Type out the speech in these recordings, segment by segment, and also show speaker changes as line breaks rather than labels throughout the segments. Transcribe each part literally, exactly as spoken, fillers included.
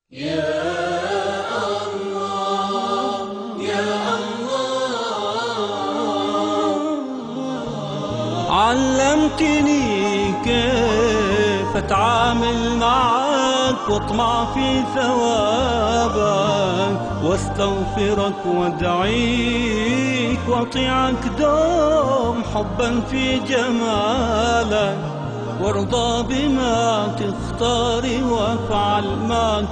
يا الله يا الله، علمتني كيف اتعامل معك واطمع في ثوابك واستغفرك وادعيك واطيعك دوم حبا في جمالك، وارضى بما تختار وافعل ما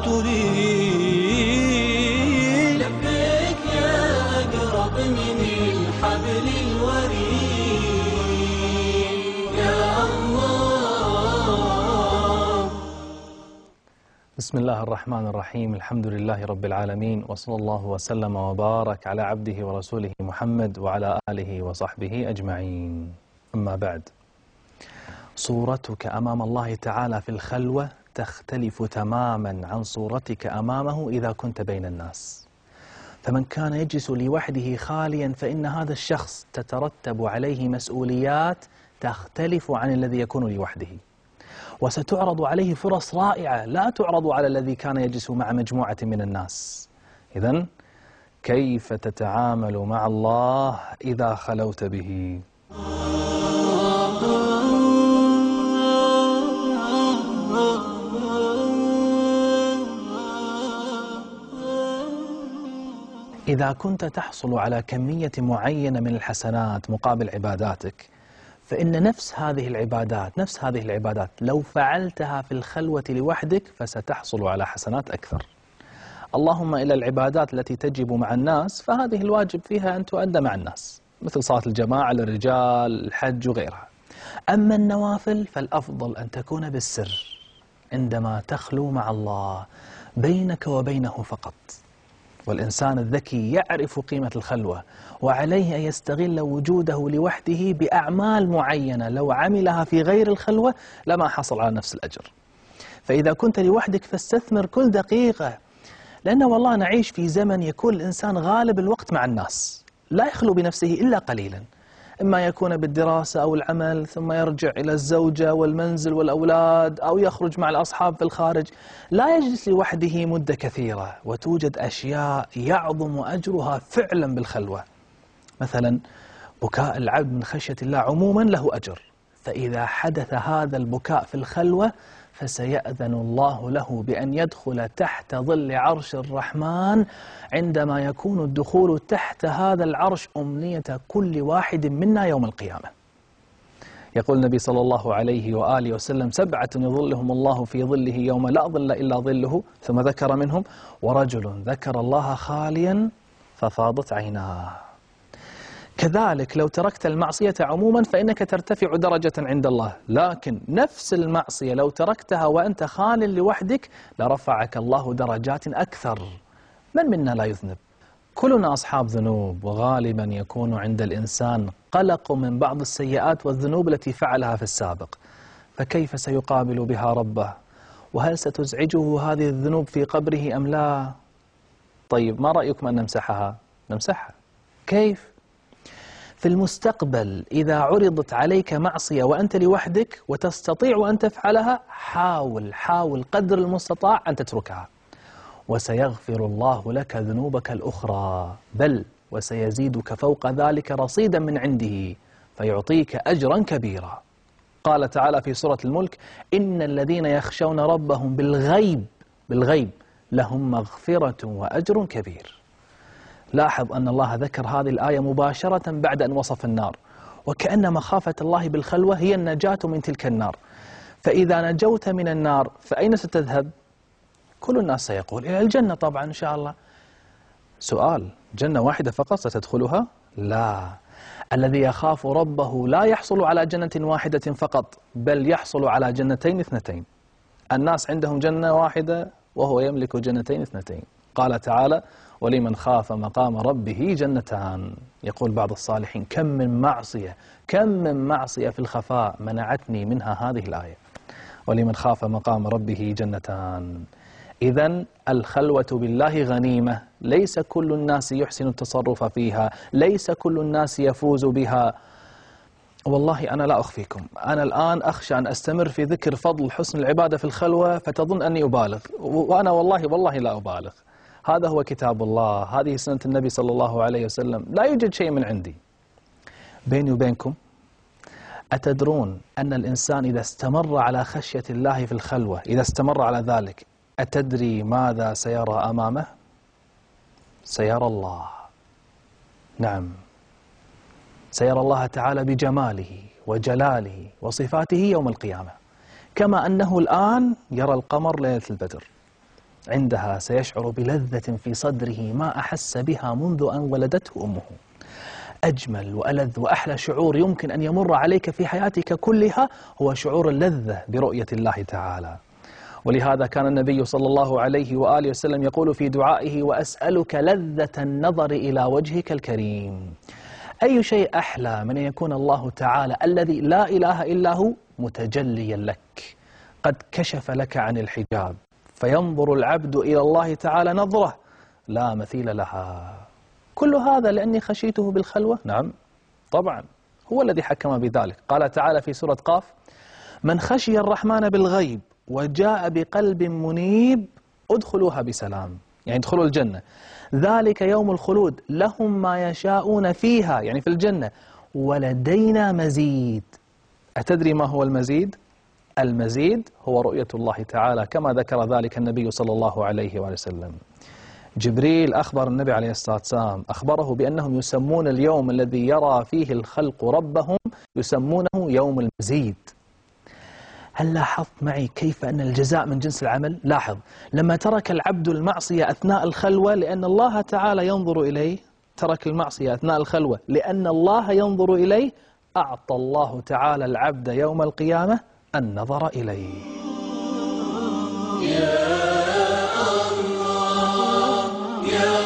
تريد. لبيك يا أقرب من الحبل الوريد يا الله.
بسم الله الرحمن الرحيم، الحمد لله رب العالمين، وصلى الله وسلم وبارك على عبده ورسوله محمد وعلى آله وصحبه أجمعين. أما بعد، صورتك أمام الله تعالى في الخلوة تختلف تماما عن صورتك أمامه إذا كنت بين الناس. فمن كان يجلس لوحده خاليا فإن هذا الشخص تترتب عليه مسؤوليات تختلف عن الذي يكون لوحده، وستعرض عليه فرص رائعة لا تعرض على الذي كان يجلس مع مجموعة من الناس. إذن كيف تتعامل مع الله إذا خلوت به؟ إذا كنت تحصل على كمية معينة من الحسنات مقابل عباداتك، فإن نفس هذه العبادات نفس هذه العبادات لو فعلتها في الخلوة لوحدك فستحصل على حسنات أكثر. اللهم إلى العبادات التي تجب مع الناس فهذه الواجب فيها أن تؤدى مع الناس، مثل صلاة الجماعة للرجال، الحج وغيرها. أما النوافل فالأفضل أن تكون بالسر عندما تخلو مع الله بينك وبينه فقط. والإنسان الذكي يعرف قيمة الخلوة، وعليه أن يستغل وجوده لوحده بأعمال معينة لو عملها في غير الخلوة لما حصل على نفس الأجر. فإذا كنت لوحدك فاستثمر كل دقيقة، لأن والله نعيش في زمن يكون الإنسان غالب الوقت مع الناس، لا يخلو بنفسه إلا قليلا، إما يكون بالدراسة أو العمل، ثم يرجع إلى الزوجة والمنزل والأولاد، أو يخرج مع الأصحاب في الخارج. لا يجلس لوحده مدة كثيرة، وتوجد أشياء يعظم أجرها فعلا بالخلوة. مثلا بكاء العبد من خشية الله عموما له أجر، فإذا حدث هذا البكاء في الخلوة فسيأذن الله له بأن يدخل تحت ظل عرش الرحمن، عندما يكون الدخول تحت هذا العرش أمنية كل واحد منا يوم القيامة. يقول النبي صلى الله عليه وآله وسلم: سبعة يظلهم الله في ظله يوم لا ظل إلا ظله، ثم ذكر منهم: ورجل ذكر الله خاليا ففاضت عيناه. كذلك لو تركت المعصية عموما فإنك ترتفع درجة عند الله، لكن نفس المعصية لو تركتها وأنت خال لوحدك لرفعك الله درجات أكثر. من منا لا يذنب؟ كلنا أصحاب ذنوب، وغالبا يكون عند الإنسان قلق من بعض السيئات والذنوب التي فعلها في السابق، فكيف سيقابل بها ربه؟ وهل ستزعجه هذه الذنوب في قبره أم لا؟ طيب، ما رأيكم أن نمسحها؟ نمسحها. كيف؟ في المستقبل إذا عرضت عليك معصية وأنت لوحدك وتستطيع أن تفعلها، حاول حاول قدر المستطاع أن تتركها، وسيغفر الله لك ذنوبك الأخرى، بل وسيزيدك فوق ذلك رصيدا من عنده فيعطيك أجرا كبيرا. قال تعالى في سورة الملك: إن الذين يخشون ربهم بالغيب بالغيب لهم مغفرة وأجر كبير. لاحظ أن الله ذكر هذه الآية مباشرة بعد أن وصف النار، وكأن مخافة الله بالخلوة هي النجاة من تلك النار. فإذا نجوت من النار فأين ستذهب؟ كل الناس سيقول إلى الجنة طبعا إن شاء الله. سؤال: جنة واحدة فقط ستدخلها؟ لا، الذي يخاف ربه لا يحصل على جنة واحدة فقط، بل يحصل على جنتين اثنتين. الناس عندهم جنة واحدة وهو يملك جنتين اثنتين. قال تعالى: ولمن خاف مقام ربه جنتان. يقول بعض الصالحين: كم من معصية كم من معصية في الخفاء منعتني منها هذه الآية، ولمن خاف مقام ربه جنتان. إذن الخلوة بالله غنيمة، ليس كل الناس يحسن التصرف فيها، ليس كل الناس يفوز بها. والله أنا لا أخفيكم، أنا الآن أخشى أن أستمر في ذكر فضل حسن العبادة في الخلوة فتظن أني أبالغ، وأنا والله والله لا أبالغ. هذا هو كتاب الله، هذه سنة النبي صلى الله عليه وسلم، لا يوجد شيء من عندي. بيني وبينكم، أتدرون أن الإنسان إذا استمر على خشية الله في الخلوة، إذا استمر على ذلك، أتدري ماذا سيرى أمامه؟ سيرى الله. نعم، سيرى الله تعالى بجماله وجلاله وصفاته يوم القيامة، كما أنه الآن يرى القمر ليلة البدر. عندها سيشعر بلذة في صدره ما أحس بها منذ أن ولدته أمه. أجمل وألذ وأحلى شعور يمكن أن يمر عليك في حياتك كلها هو شعور اللذة برؤية الله تعالى. ولهذا كان النبي صلى الله عليه وآله وسلم يقول في دعائه: وأسألك لذة النظر إلى وجهك الكريم. أي شيء أحلى من أن يكون الله تعالى الذي لا إله إلا هو متجليا لك، قد كشف لك عن الحجاب، فينظر العبد إلى الله تعالى نظرة لا مثيل لها. كل هذا لأني خشيته بالخلوة؟ نعم طبعا، هو الذي حكم بذلك. قال تعالى في سورة قاف: من خشي الرحمن بالغيب وجاء بقلب منيب ادخلوها بسلام، يعني ادخلوا الجنة، ذلك يوم الخلود لهم ما يشاءون فيها، يعني في الجنة، ولدينا مزيد. أتدري ما هو المزيد؟ المزيد هو رؤية الله تعالى، كما ذكر ذلك النبي صلى الله عليه وسلم. جبريل أخبر النبي عليه الصلاة والسلام، أخبره بأنهم يسمون اليوم الذي يرى فيه الخلق ربهم يسمونه يوم المزيد. هل لاحظت معي كيف أن الجزاء من جنس العمل؟ لاحظ، لما ترك العبد المعصية أثناء الخلوة لأن الله تعالى ينظر إليه، ترك المعصية أثناء الخلوة لأن الله ينظر إليه، أعطى الله تعالى العبد يوم القيامة النظر إليه.
يا الله يا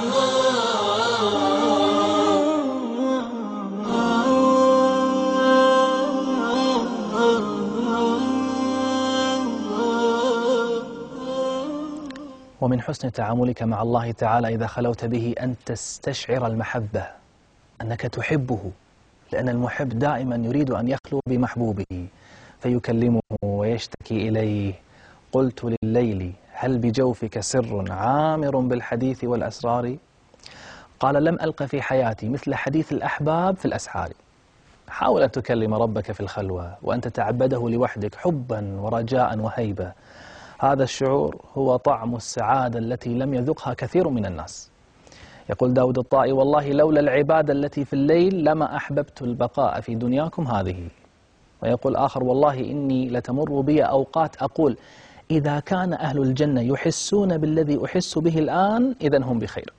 ومن حسن تعاملك مع الله تعالى إذا خلوت به أن تستشعر المحبة، أنك تحبه، لأن المحب دائما يريد أن يخلو بمحبوبه فيكلمه ويشتكي إليه. قلت لليل هل بجوفك سر عامر بالحديث والأسرار؟ قال لم ألق في حياتي مثل حديث الأحباب في الأسحار. حاول أن تكلم ربك في الخلوة وأن تتعبده لوحدك حبا ورجاء وهيبة. هذا الشعور هو طعم السعادة التي لم يذقها كثير من الناس. يقول داود الطائي: والله لولا العبادة التي في الليل لما أحببت البقاء في دنياكم هذه. ويقول آخر: والله إني لتمر بي أوقات أقول إذا كان أهل الجنة يحسون بالذي أحس به الآن إذن هم بخير.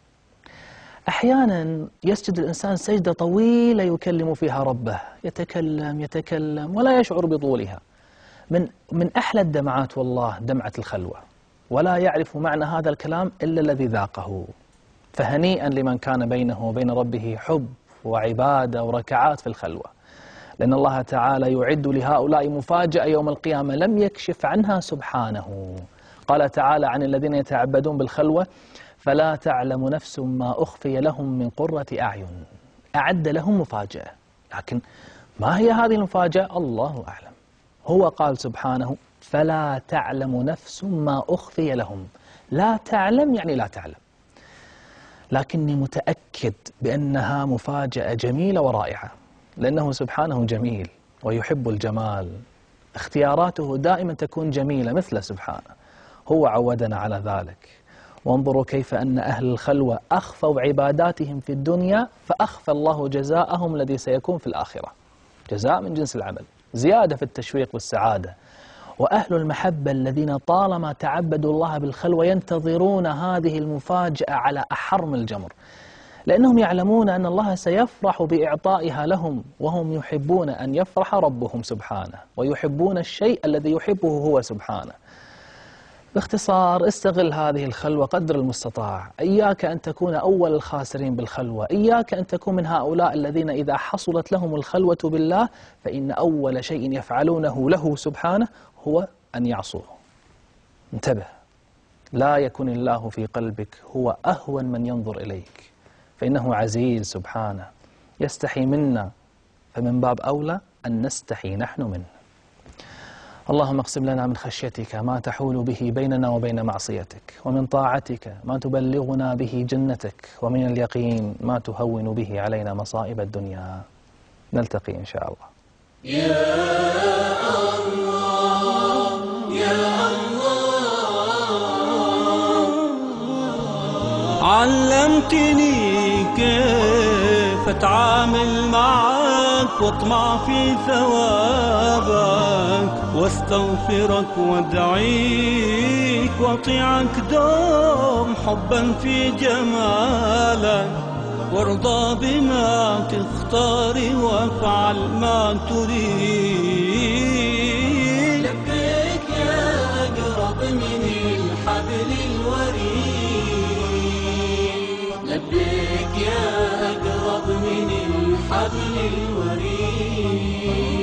أحيانا يسجد الإنسان سجدة طويلة يكلم فيها ربه، يتكلم يتكلم ولا يشعر بطولها. من من أحلى الدمعات والله دمعة الخلوة، ولا يعرف معنى هذا الكلام إلا الذي ذاقه. فهنيئا لمن كان بينه وبين ربه حب وعبادة وركعات في الخلوة، لأن الله تعالى يعد لهؤلاء مفاجأة يوم القيامة لم يكشف عنها سبحانه. قال تعالى عن الذين يتعبدون بالخلوة: فلا تعلم نفس ما أخفي لهم من قرة أعين. أعد لهم مفاجأة، لكن ما هي هذه المفاجأة؟ الله أعلم. هو قال سبحانه: فلا تعلم نفس ما أخفي لهم. لا تعلم يعني لا تعلم، لكني متأكد بأنها مفاجأة جميلة ورائعة، لأنه سبحانه جميل ويحب الجمال. اختياراته دائما تكون جميلة مثله سبحانه، هو عودنا على ذلك. وانظروا كيف أن أهل الخلوة أخفوا عباداتهم في الدنيا فأخفى الله جزاءهم الذي سيكون في الآخرة، جزاء من جنس العمل، زيادة في التشويق والسعادة. وأهل المحبة الذين طالما تعبدوا الله بالخلوة ينتظرون هذه المفاجأة على أحر من الجمر، لأنهم يعلمون أن الله سيفرح بإعطائها لهم، وهم يحبون أن يفرح ربهم سبحانه، ويحبون الشيء الذي يحبه هو سبحانه. باختصار، استغل هذه الخلوة قدر المستطاع. إياك أن تكون أول الخاسرين بالخلوة، إياك أن تكون من هؤلاء الذين إذا حصلت لهم الخلوة بالله فإن أول شيء يفعلونه له سبحانه هو أن يعصوه. انتبه، لا يكن الله في قلبك، هو أهون من ينظر إليك، فإنه عزيز سبحانه، يستحي منا فمن باب أولى أن نستحي نحن منه. اللهم اقسم لنا من خشيتك ما تحول به بيننا وبين معصيتك، ومن طاعتك ما تبلغنا به جنتك، ومن اليقين ما تهون به علينا مصائب الدنيا. نلتقي إن شاء الله.
يا الله يا الله، علمتني كيف أتعامل معك واطمع في ثوابك، واستغفرك وادعيك واطيعك دوم حبا في جمالك، وارضى بما تختار وافعل ما تريد. لبيك يا أقرب من الحبل الوريد، لبيك يا أقرب من الحبل الوريد.